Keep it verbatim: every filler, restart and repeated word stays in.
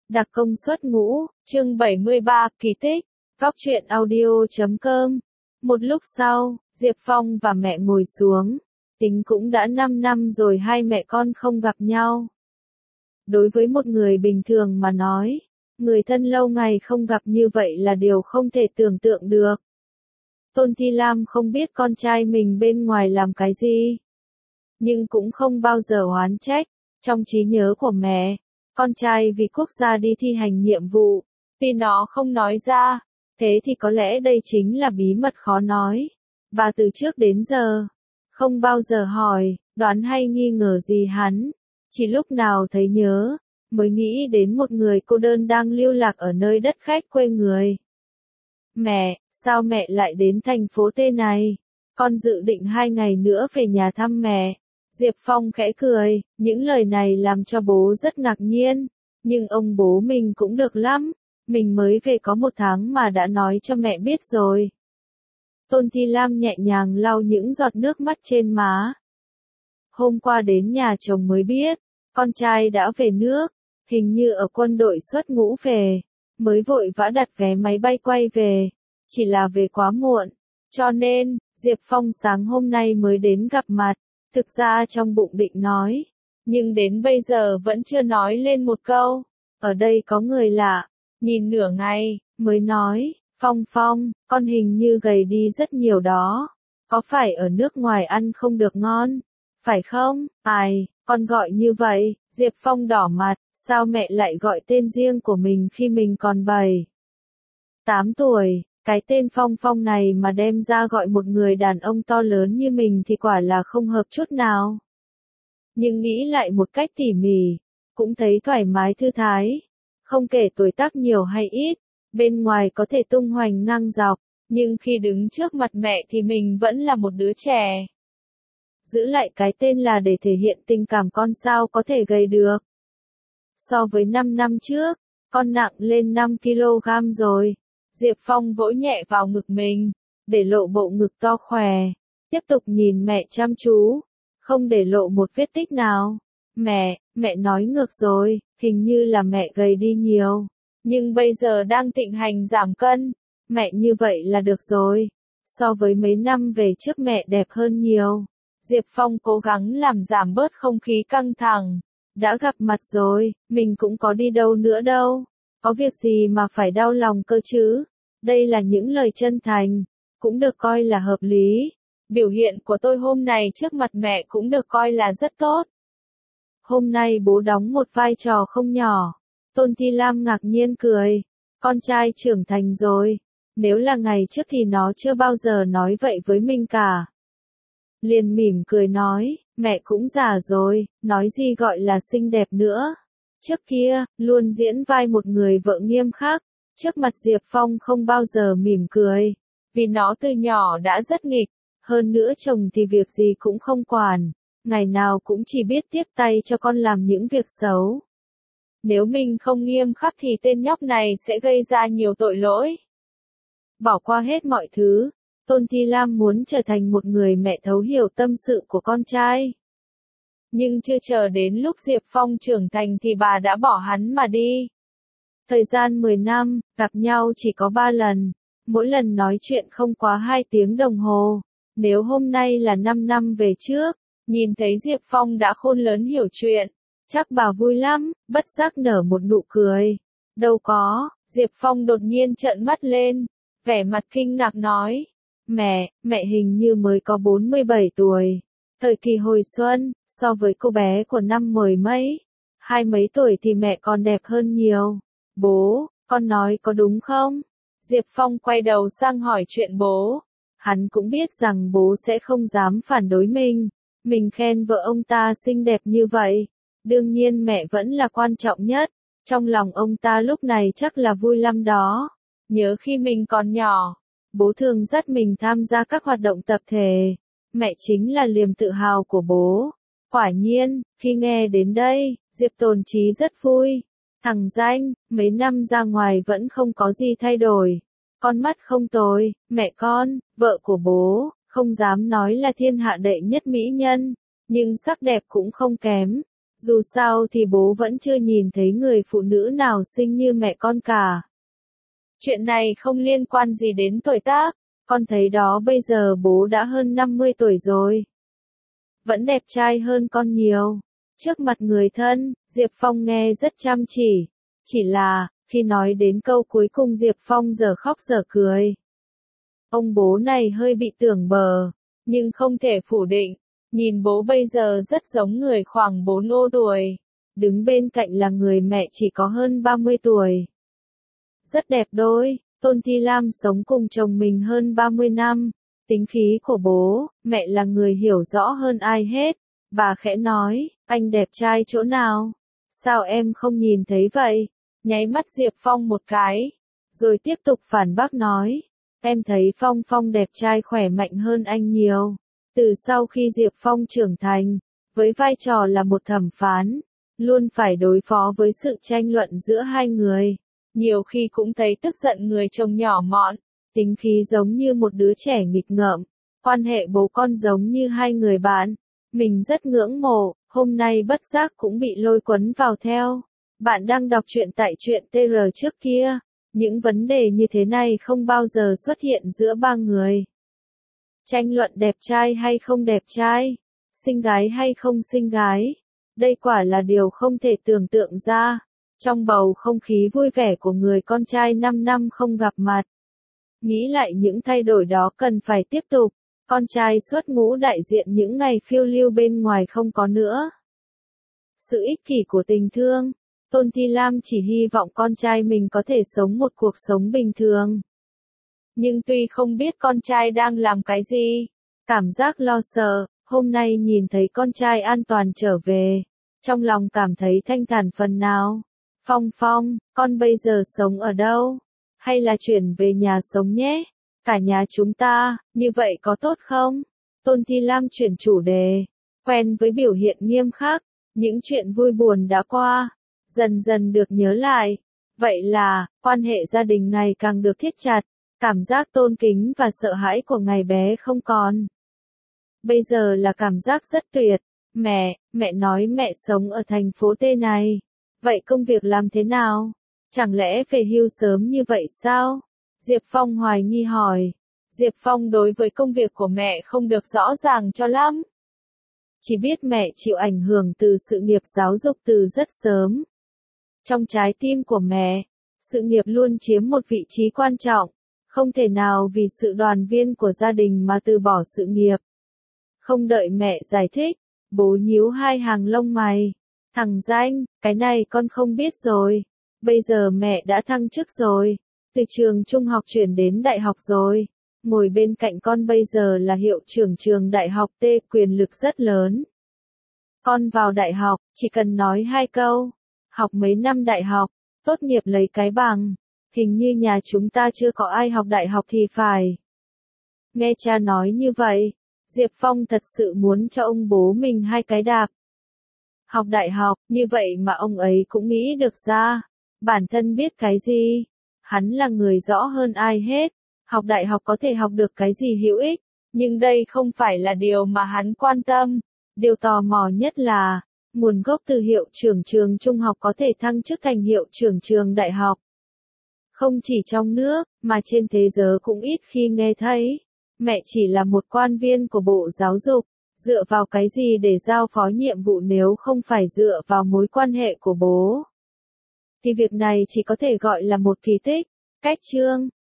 Đặc công suất ngũ, chương bảy mươi ba, kỳ tích, góc truyện audio chấm com. Một lúc sau, Diệp Phong và mẹ ngồi xuống, tính cũng đã năm năm rồi hai mẹ con không gặp nhau. Đối với một người bình thường mà nói, người thân lâu ngày không gặp như vậy là điều không thể tưởng tượng được. Tôn Thi Lam không biết con trai mình bên ngoài làm cái gì, nhưng cũng không bao giờ oán trách. Trong trí nhớ của mẹ, con trai vì quốc gia đi thi hành nhiệm vụ, tuy nó không nói ra, thế thì có lẽ đây chính là bí mật khó nói. Bà từ trước đến giờ, không bao giờ hỏi, đoán hay nghi ngờ gì hắn, chỉ lúc nào thấy nhớ, mới nghĩ đến một người cô đơn đang lưu lạc ở nơi đất khách quê người. Mẹ, sao mẹ lại đến thành phố T này? Con dự định hai ngày nữa về nhà thăm mẹ. Diệp Phong khẽ cười, những lời này làm cho bố rất ngạc nhiên, nhưng ông bố mình cũng được lắm, mình mới về có một tháng mà đã nói cho mẹ biết rồi. Tôn Thi Lam nhẹ nhàng lau những giọt nước mắt trên má. Hôm qua đến nhà chồng mới biết, con trai đã về nước, hình như ở quân đội xuất ngũ về, mới vội vã đặt vé máy bay quay về, chỉ là về quá muộn, cho nên, Diệp Phong sáng hôm nay mới đến gặp mặt. Thực ra trong bụng định nói, nhưng đến bây giờ vẫn chưa nói lên một câu. Ở đây có người lạ, nhìn nửa ngày, mới nói, Phong Phong, con hình như gầy đi rất nhiều đó. Có phải ở nước ngoài ăn không được ngon? Phải không? Ai, con gọi như vậy, Diệp Phong đỏ mặt, sao mẹ lại gọi tên riêng của mình khi mình còn bảy, tám tuổi? Cái tên Phong Phong này mà đem ra gọi một người đàn ông to lớn như mình thì quả là không hợp chút nào. Nhưng nghĩ lại một cách tỉ mỉ, cũng thấy thoải mái thư thái. Không kể tuổi tác nhiều hay ít, bên ngoài có thể tung hoành ngang dọc, nhưng khi đứng trước mặt mẹ thì mình vẫn là một đứa trẻ. Giữ lại cái tên là để thể hiện tình cảm con sao có thể gầy được. So với năm năm trước, con nặng lên năm ki lô gam rồi. Diệp Phong vỗ nhẹ vào ngực mình, để lộ bộ ngực to khỏe, tiếp tục nhìn mẹ chăm chú, không để lộ một vết tích nào. Mẹ, mẹ nói ngược rồi, hình như là mẹ gầy đi nhiều, nhưng bây giờ đang thịnh hành giảm cân, mẹ như vậy là được rồi, so với mấy năm về trước mẹ đẹp hơn nhiều. Diệp Phong cố gắng làm giảm bớt không khí căng thẳng, đã gặp mặt rồi, mình cũng có đi đâu nữa đâu. Có việc gì mà phải đau lòng cơ chứ? Đây là những lời chân thành, cũng được coi là hợp lý. Biểu hiện của tôi hôm nay trước mặt mẹ cũng được coi là rất tốt. Hôm nay bố đóng một vai trò không nhỏ. Tôn Thi Lam ngạc nhiên cười. Con trai trưởng thành rồi. Nếu là ngày trước thì nó chưa bao giờ nói vậy với mình cả. Liền mỉm cười nói, mẹ cũng già rồi, nói gì gọi là xinh đẹp nữa. Trước kia, luôn diễn vai một người vợ nghiêm khắc, trước mặt Diệp Phong không bao giờ mỉm cười, vì nó từ nhỏ đã rất nghịch, hơn nữa chồng thì việc gì cũng không quản, ngày nào cũng chỉ biết tiếp tay cho con làm những việc xấu. Nếu mình không nghiêm khắc thì tên nhóc này sẽ gây ra nhiều tội lỗi. Bỏ qua hết mọi thứ, Tôn Thi Lam muốn trở thành một người mẹ thấu hiểu tâm sự của con trai. Nhưng chưa chờ đến lúc Diệp Phong trưởng thành thì bà đã bỏ hắn mà đi. Thời gian mười năm, gặp nhau chỉ có ba lần, mỗi lần nói chuyện không quá hai tiếng đồng hồ. Nếu hôm nay là năm năm về trước, nhìn thấy Diệp Phong đã khôn lớn hiểu chuyện, chắc bà vui lắm, bất giác nở một nụ cười. Đâu có, Diệp Phong đột nhiên trợn mắt lên, vẻ mặt kinh ngạc nói, mẹ, mẹ hình như mới có bốn mươi bảy tuổi. Thời kỳ hồi xuân, so với cô bé của năm mười mấy, hai mấy tuổi thì mẹ còn đẹp hơn nhiều. Bố, con nói có đúng không? Diệp Phong quay đầu sang hỏi chuyện bố. Hắn cũng biết rằng bố sẽ không dám phản đối mình. Mình khen vợ ông ta xinh đẹp như vậy. Đương nhiên mẹ vẫn là quan trọng nhất. Trong lòng ông ta lúc này chắc là vui lắm đó. Nhớ khi mình còn nhỏ, bố thường dắt mình tham gia các hoạt động tập thể. Mẹ chính là niềm tự hào của bố. Quả nhiên, khi nghe đến đây, Diệp Tồn Chí rất vui. Thằng danh, mấy năm ra ngoài vẫn không có gì thay đổi. Con mắt không tồi, mẹ con, vợ của bố, không dám nói là thiên hạ đệ nhất mỹ nhân, nhưng sắc đẹp cũng không kém. Dù sao thì bố vẫn chưa nhìn thấy người phụ nữ nào xinh như mẹ con cả. Chuyện này không liên quan gì đến tuổi tác, con thấy đó bây giờ bố đã hơn năm mươi tuổi rồi. Vẫn đẹp trai hơn con nhiều. Trước mặt người thân, Diệp Phong nghe rất chăm chỉ. Chỉ là, khi nói đến câu cuối cùng Diệp Phong giờ khóc giờ cười. Ông bố này hơi bị tưởng bờ, nhưng không thể phủ định. Nhìn bố bây giờ rất giống người khoảng bốn ô tuổi. Đứng bên cạnh là người mẹ chỉ có hơn ba mươi tuổi. Rất đẹp đôi, Tôn Thi Lam sống cùng chồng mình hơn ba mươi năm. Tính khí của bố, mẹ là người hiểu rõ hơn ai hết. Bà khẽ nói, anh đẹp trai chỗ nào? Sao em không nhìn thấy vậy? Nháy mắt Diệp Phong một cái. Rồi tiếp tục phản bác nói, em thấy Phong Phong đẹp trai khỏe mạnh hơn anh nhiều. Từ sau khi Diệp Phong trưởng thành, với vai trò là một thẩm phán, luôn phải đối phó với sự tranh luận giữa hai người. Nhiều khi cũng thấy tức giận người chồng nhỏ mọn, tính khí giống như một đứa trẻ nghịch ngợm, quan hệ bố con giống như hai người bạn. Mình rất ngưỡng mộ, hôm nay bất giác cũng bị lôi cuốn vào theo. Bạn đang đọc truyện tại truyện tê rờ trước kia. Những vấn đề như thế này không bao giờ xuất hiện giữa ba người. Tranh luận đẹp trai hay không đẹp trai, xinh gái hay không xinh gái. Đây quả là điều không thể tưởng tượng ra. Trong bầu không khí vui vẻ của người con trai năm năm không gặp mặt. Nghĩ lại những thay đổi đó cần phải tiếp tục. Con trai xuất ngũ đại diện những ngày phiêu lưu bên ngoài không có nữa. Sự ích kỷ của tình thương. Tôn Thi Lam chỉ hy vọng con trai mình có thể sống một cuộc sống bình thường. Nhưng tuy không biết con trai đang làm cái gì, cảm giác lo sợ, hôm nay nhìn thấy con trai an toàn trở về. Trong lòng cảm thấy thanh thản phần nào. Phong Phong, con bây giờ sống ở đâu? Hay là chuyển về nhà sống nhé? Cả nhà chúng ta, như vậy có tốt không? Tôn Thi Lam chuyển chủ đề. Quen với biểu hiện nghiêm khắc, những chuyện vui buồn đã qua, dần dần được nhớ lại. Vậy là, quan hệ gia đình ngày càng được thiết chặt, cảm giác tôn kính và sợ hãi của ngày bé không còn. Bây giờ là cảm giác rất tuyệt. Mẹ, mẹ nói mẹ sống ở thành phố T này. Vậy công việc làm thế nào? Chẳng lẽ về hưu sớm như vậy sao? Diệp Phong hoài nghi hỏi. Diệp Phong đối với công việc của mẹ không được rõ ràng cho lắm. Chỉ biết mẹ chịu ảnh hưởng từ sự nghiệp giáo dục từ rất sớm. Trong trái tim của mẹ, sự nghiệp luôn chiếm một vị trí quan trọng. Không thể nào vì sự đoàn viên của gia đình mà từ bỏ sự nghiệp. Không đợi mẹ giải thích, bố nhíu hai hàng lông mày. Thằng danh, cái này con không biết rồi. Bây giờ mẹ đã thăng chức rồi. Từ trường trung học chuyển đến đại học rồi. Ngồi bên cạnh con bây giờ là hiệu trưởng trường đại học T, quyền lực rất lớn. Con vào đại học, chỉ cần nói hai câu. Học mấy năm đại học, tốt nghiệp lấy cái bằng. Hình như nhà chúng ta chưa có ai học đại học thì phải. Nghe cha nói như vậy, Diệp Phong thật sự muốn cho ông bố mình hai cái đạp. Học đại học, như vậy mà ông ấy cũng nghĩ được ra. Bản thân biết cái gì? Hắn là người rõ hơn ai hết. Học đại học có thể học được cái gì hữu ích, nhưng đây không phải là điều mà hắn quan tâm. Điều tò mò nhất là, nguồn gốc từ hiệu trưởng trường trung học có thể thăng chức thành hiệu trưởng trường đại học. Không chỉ trong nước, mà trên thế giới cũng ít khi nghe thấy. Mẹ chỉ là một quan viên của Bộ Giáo dục, dựa vào cái gì để giao phó nhiệm vụ nếu không phải dựa vào mối quan hệ của bố. Thì việc này chỉ có thể gọi là một kỳ tích. Cách chương